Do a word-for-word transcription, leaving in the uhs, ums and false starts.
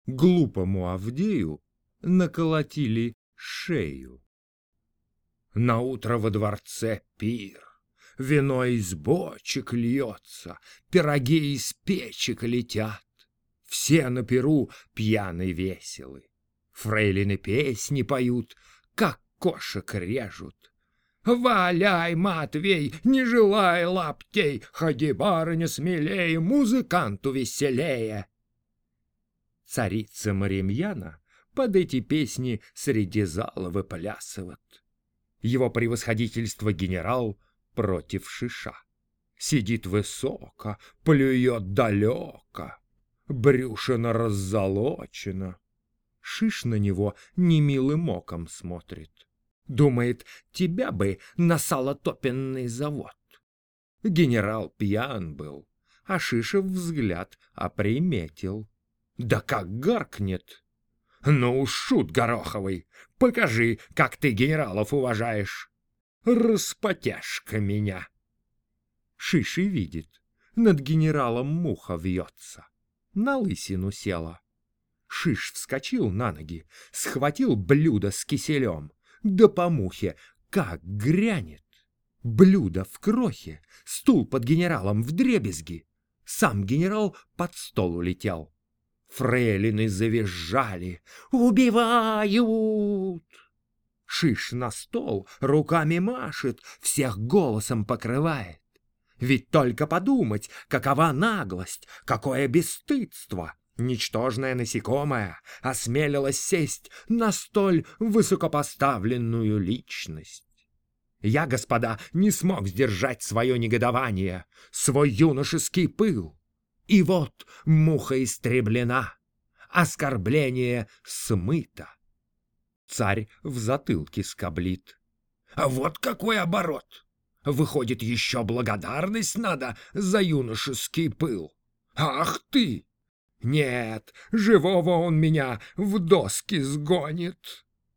глупому Авдею наколотили шею. Наутро во дворце пир, вино из бочек льется, пироги из печек летят. Все на пиру пьяны веселы, фрейлины песни поют, как кошек режут. Валяй, Матвей, не желай лаптей, ходи, барыня, смелее, музыканту веселее. Царица Маримьяна под эти песни среди зала выплясывает. Его превосходительство генерал против Шиша. Сидит высоко, плюет далеко, брюшина раззолочена. Шиш на него немилым оком смотрит. Думает, тебя бы на салотопенный завод. Генерал пьян был, а Шишев взгляд оприметил. Да как гаркнет! Ну, шут гороховый, покажи, как ты генералов уважаешь. Распотяжка меня. Шиш и видит, над генералом муха вьется. На лысину села. Шиш вскочил на ноги, схватил блюдо с киселем. Да по мухе как грянет! Блюдо в крохе, стул под генералом вдребезги. Сам генерал под стол улетел. Фрейлины завизжали: «Убивают!» Шиш на стол руками машет, всех голосом покрывает. Ведь только подумать, какова наглость, какое бесстыдство! Ничтожное насекомое осмелилось сесть на столь высокопоставленную личность. Я, господа, не смог сдержать свое негодование, свой юношеский пыл. И вот муха истреблена, оскорбление смыто. Царь в затылке скоблит. А вот какой оборот! Выходит, еще благодарность надо за юношеский пыл. Ах ты! Нет, живого он меня в доски сгонит.